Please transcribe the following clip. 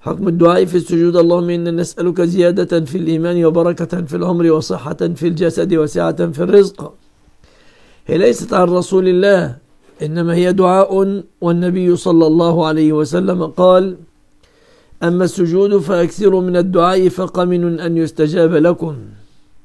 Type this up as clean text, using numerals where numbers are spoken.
حكم الدعاء في السجود: اللهم إنا نسألك زيادة في الإيمان وبركة في العمر وصحة في الجسد وسعة في الرزق. هي ليست عن رسول الله، إنما هي دعاء، والنبي صلى الله عليه وسلم قال: أما السجود فأكثروا من الدعاء فقمن أن يستجاب لكم.